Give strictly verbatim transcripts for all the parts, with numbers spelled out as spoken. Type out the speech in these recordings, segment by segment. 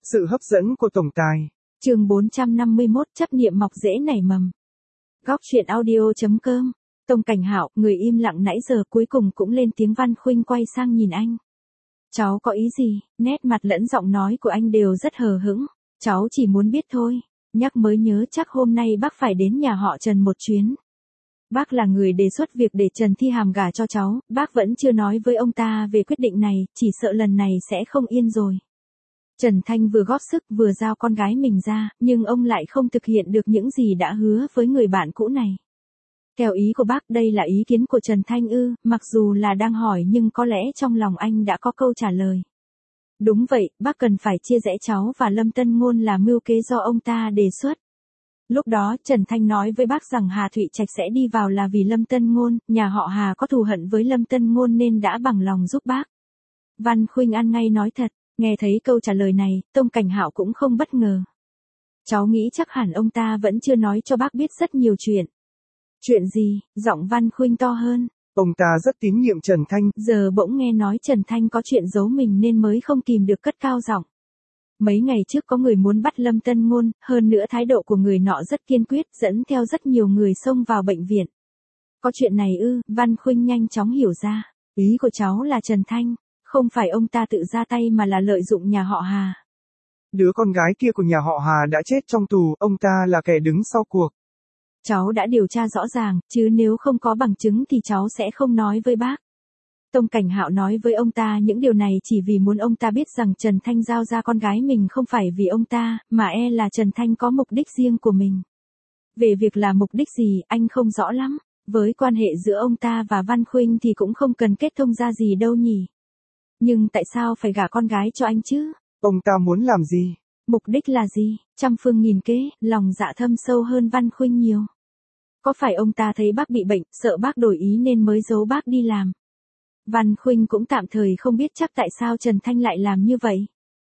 Sự hấp dẫn của tổng tài. Chương bốn trăm năm mươi mốt, chấp niệm mọc rễ nảy mầm. Góc truyện audio chấm com. Tông Cảnh Hạo, người im lặng nãy giờ cuối cùng cũng lên tiếng. Văn Khuynh quay sang nhìn anh. Cháu có ý gì? Nét mặt lẫn giọng nói của anh đều rất hờ hững. Cháu chỉ muốn biết thôi. Nhắc mới nhớ chắc hôm nay bác phải đến nhà họ Trần một chuyến. Bác là người đề xuất việc để Trần Thi Hàm gả cho cháu, bác vẫn chưa nói với ông ta về quyết định này, chỉ sợ lần này sẽ không yên rồi. Trần Thanh vừa góp sức vừa giao con gái mình ra, nhưng ông lại không thực hiện được những gì đã hứa với người bạn cũ này. Theo ý của bác, đây là ý kiến của Trần Thanh ư? Mặc dù là đang hỏi nhưng có lẽ trong lòng anh đã có câu trả lời. Đúng vậy, bác cần phải chia rẽ cháu và Lâm Tân Ngôn là mưu kế do ông ta đề xuất. Lúc đó Trần Thanh nói với bác rằng Hà Thụy Trạch sẽ đi vào là vì Lâm Tân Ngôn, nhà họ Hà có thù hận với Lâm Tân Ngôn nên đã bằng lòng giúp bác. Văn Khuynh ăn ngay nói thật, nghe thấy câu trả lời này, Tông Cảnh Hạo cũng không bất ngờ. Cháu nghĩ chắc hẳn ông ta vẫn chưa nói cho bác biết rất nhiều chuyện. Chuyện gì? Giọng Văn Khuynh to hơn. Ông ta rất tín nhiệm Trần Thanh. Giờ bỗng nghe nói Trần Thanh có chuyện giấu mình nên mới không kìm được cất cao giọng. Mấy ngày trước có người muốn bắt Lâm Tân Ngôn, hơn nữa thái độ của người nọ rất kiên quyết, dẫn theo rất nhiều người xông vào bệnh viện. Có chuyện này ư? Văn Khuynh nhanh chóng hiểu ra. Ý của cháu là Trần Thanh, không phải ông ta tự ra tay mà là lợi dụng nhà họ Hà. Đứa con gái kia của nhà họ Hà đã chết trong tù, ông ta là kẻ đứng sau cuộc. Cháu đã điều tra rõ ràng, chứ nếu không có bằng chứng thì cháu sẽ không nói với bác. Tông Cảnh Hạo nói với ông ta những điều này chỉ vì muốn ông ta biết rằng Trần Thanh giao ra con gái mình không phải vì ông ta, mà e là Trần Thanh có mục đích riêng của mình. Về việc là mục đích gì, anh không rõ lắm. Với quan hệ giữa ông ta và Văn Khuynh thì cũng không cần kết thông ra gì đâu nhỉ. Nhưng tại sao phải gả con gái cho anh chứ? Ông ta muốn làm gì? Mục đích là gì? Trăm phương nghìn kế, lòng dạ thâm sâu hơn Văn Khuynh nhiều. Có phải ông ta thấy bác bị bệnh, sợ bác đổi ý nên mới giấu bác đi làm? Văn Khuynh cũng tạm thời không biết chắc tại sao Trần Thanh lại làm như vậy.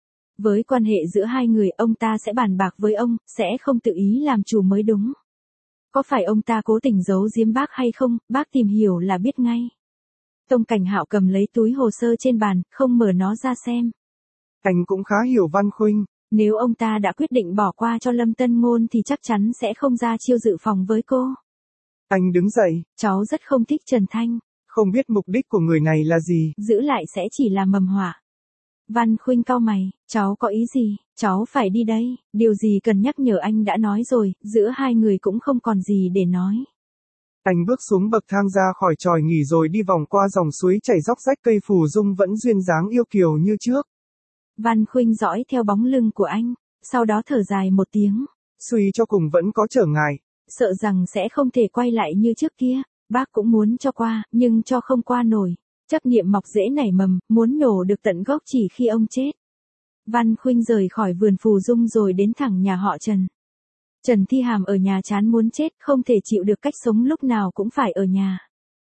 Với quan hệ giữa hai người, ông ta sẽ bàn bạc với ông, sẽ không tự ý làm chủ mới đúng. Có phải ông ta cố tình giấu giếm bác hay không, bác tìm hiểu là biết ngay. Tông Cảnh Hạo cầm lấy túi hồ sơ trên bàn, không mở nó ra xem. Anh cũng khá hiểu Văn Khuynh. Nếu ông ta đã quyết định bỏ qua cho Lâm Tân Ngôn thì chắc chắn sẽ không ra chiêu dự phòng với cô. Anh đứng dậy. Cháu rất không thích Trần Thanh. Không biết mục đích của người này là gì. Giữ lại sẽ chỉ là mầm họa. Văn Khuynh cau mày, cháu có ý gì? Cháu phải đi đây, điều gì cần nhắc nhở anh đã nói rồi, giữa hai người cũng không còn gì để nói. Anh bước xuống bậc thang ra khỏi chòi nghỉ rồi đi vòng qua dòng suối chảy róc rách, cây phù dung vẫn duyên dáng yêu kiều như trước. Văn Khuynh dõi theo bóng lưng của anh, sau đó thở dài một tiếng. Suy cho cùng vẫn có trở ngại. Sợ rằng sẽ không thể quay lại như trước kia, bác cũng muốn cho qua, nhưng cho không qua nổi. Chấp niệm mọc rễ nảy mầm, muốn nhổ được tận gốc chỉ khi ông chết. Văn Khuynh rời khỏi vườn phù dung rồi đến thẳng nhà họ Trần. Trần Thi Hàm ở nhà chán muốn chết, không thể chịu được cách sống lúc nào cũng phải ở nhà.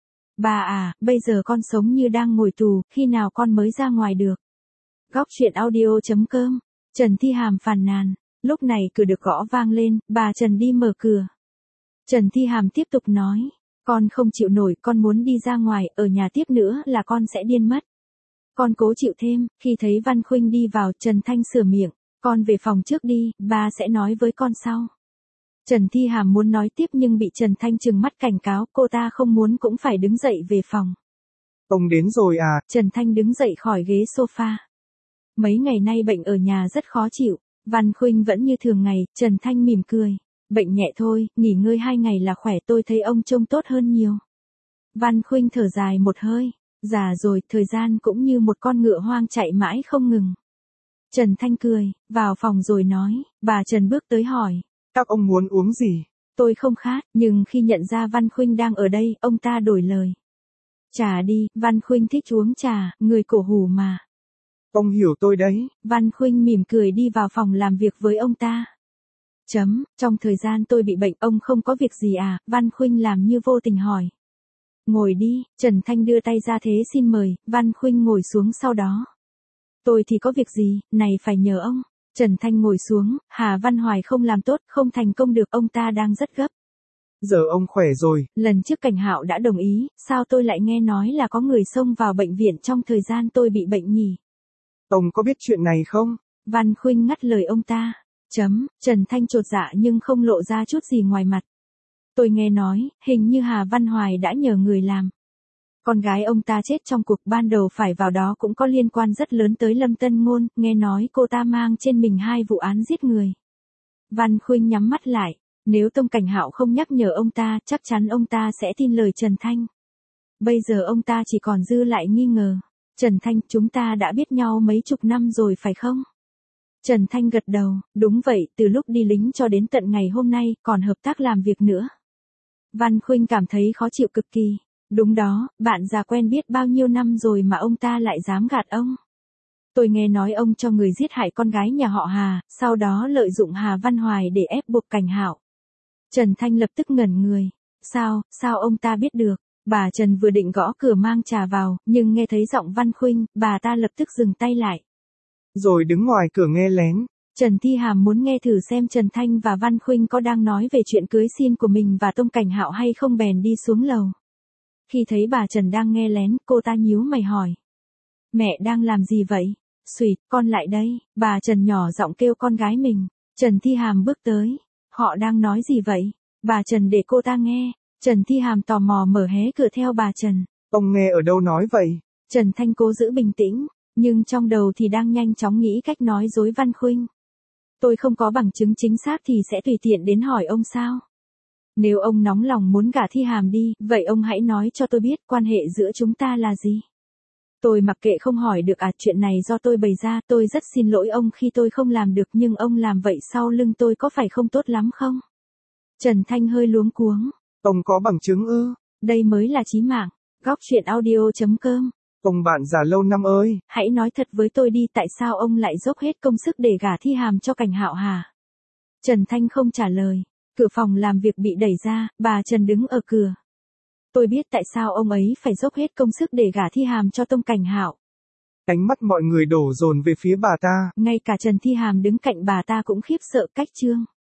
Bà à, bây giờ con sống như đang ngồi tù, khi nào con mới ra ngoài được? Góc truyện audio chấm com. Trần Thi Hàm phàn nàn. Lúc này cửa được gõ vang lên, bà Trần đi mở cửa. Trần Thi Hàm tiếp tục nói. Con không chịu nổi, con muốn đi ra ngoài, ở nhà tiếp nữa là con sẽ điên mất. Con cố chịu thêm. Khi thấy Văn Khuynh đi vào, Trần Thanh sửa miệng. Con về phòng trước đi, ba sẽ nói với con sau. Trần Thi Hàm muốn nói tiếp nhưng bị Trần Thanh trừng mắt cảnh cáo, cô ta không muốn cũng phải đứng dậy về phòng. Ông đến rồi à? Trần Thanh đứng dậy khỏi ghế sofa. Mấy ngày nay bệnh ở nhà rất khó chịu. Văn Khuynh vẫn như thường ngày. Trần Thanh mỉm cười. Bệnh nhẹ thôi, nghỉ ngơi hai ngày là khỏe, tôi thấy ông trông tốt hơn nhiều. Văn Khuynh thở dài một hơi. Già rồi, thời gian cũng như một con ngựa hoang chạy mãi không ngừng. Trần Thanh cười, vào phòng rồi nói. Bà Trần bước tới hỏi. Các ông muốn uống gì? Tôi không khát, nhưng khi nhận ra Văn Khuynh đang ở đây, ông ta đổi lời. Trà đi, Văn Khuynh thích uống trà, người cổ hủ mà. Ông hiểu tôi đấy. Văn Khuynh mỉm cười đi vào phòng làm việc với ông ta. Chấm, trong thời gian tôi bị bệnh ông không có việc gì à? Văn Khuynh làm như vô tình hỏi. Ngồi đi, Trần Thanh đưa tay ra thế xin mời, Văn Khuynh ngồi xuống sau đó. Tôi thì có việc gì, này phải nhờ ông. Trần Thanh ngồi xuống, Hà Văn Hoài không làm tốt, không thành công được, ông ta đang rất gấp. Giờ ông khỏe rồi. Lần trước Cảnh Hạo đã đồng ý, sao tôi lại nghe nói là có người xông vào bệnh viện trong thời gian tôi bị bệnh nhỉ? Ông có biết chuyện này không? Văn Khuynh ngắt lời ông ta. Chấm, Trần Thanh chột dạ nhưng không lộ ra chút gì ngoài mặt. Tôi nghe nói, hình như Hà Văn Hoài đã nhờ người làm. Con gái ông ta chết trong cuộc ban đầu phải vào đó cũng có liên quan rất lớn tới Lâm Tân Ngôn, nghe nói cô ta mang trên mình hai vụ án giết người. Văn Khuynh nhắm mắt lại, nếu Tông Cảnh Hạo không nhắc nhở ông ta, chắc chắn ông ta sẽ tin lời Trần Thanh. Bây giờ ông ta chỉ còn dư lại nghi ngờ. Trần Thanh, chúng ta đã biết nhau mấy chục năm rồi phải không? Trần Thanh gật đầu, đúng vậy, từ lúc đi lính cho đến tận ngày hôm nay, còn hợp tác làm việc nữa. Văn Khuynh cảm thấy khó chịu cực kỳ. Đúng đó, bạn già quen biết bao nhiêu năm rồi mà ông ta lại dám gạt ông. Tôi nghe nói ông cho người giết hại con gái nhà họ Hà, sau đó lợi dụng Hà Văn Hoài để ép buộc Cảnh Hạo. Trần Thanh lập tức ngẩn người. Sao, sao ông ta biết được? Bà Trần vừa định gõ cửa mang trà vào, nhưng nghe thấy giọng Văn Khuynh, bà ta lập tức dừng tay lại. Rồi đứng ngoài cửa nghe lén. Trần Thi Hàm muốn nghe thử xem Trần Thanh và Văn Khuynh có đang nói về chuyện cưới xin của mình và Tông Cảnh Hạo hay không, bèn đi xuống lầu. Khi thấy bà Trần đang nghe lén, cô ta nhíu mày hỏi. Mẹ đang làm gì vậy? Xùyt, con lại đây, bà Trần nhỏ giọng kêu con gái mình. Trần Thi Hàm bước tới. Họ đang nói gì vậy? Bà Trần để cô ta nghe. Trần Thi Hàm tò mò mở hé cửa theo bà Trần. Ông nghe ở đâu nói vậy? Trần Thanh cố giữ bình tĩnh, nhưng trong đầu thì đang nhanh chóng nghĩ cách nói dối Văn Khuynh. Tôi không có bằng chứng chính xác thì sẽ tùy tiện đến hỏi ông sao? Nếu ông nóng lòng muốn gả Thi Hàm đi, vậy ông hãy nói cho tôi biết quan hệ giữa chúng ta là gì. Tôi mặc kệ không hỏi được à, chuyện này do tôi bày ra, tôi rất xin lỗi ông khi tôi không làm được, nhưng ông làm vậy sau lưng tôi có phải không tốt lắm không? Trần Thanh hơi luống cuống. Ông có bằng chứng ư? Đây mới là chí mạng. Góc truyện audio chấm com. Ông bạn già lâu năm ơi. Hãy nói thật với tôi đi, tại sao ông lại dốc hết công sức để gả Thi Hàm cho Cảnh Hạo hả? Trần Thanh không trả lời. Cửa phòng làm việc bị đẩy ra, bà Trần đứng ở cửa. Tôi biết tại sao ông ấy phải dốc hết công sức để gả Thi Hàm cho Tông Cảnh Hạo. Ánh mắt mọi người đổ dồn về phía bà ta. Ngay cả Trần Thi Hàm đứng cạnh bà ta cũng khiếp sợ cách trương.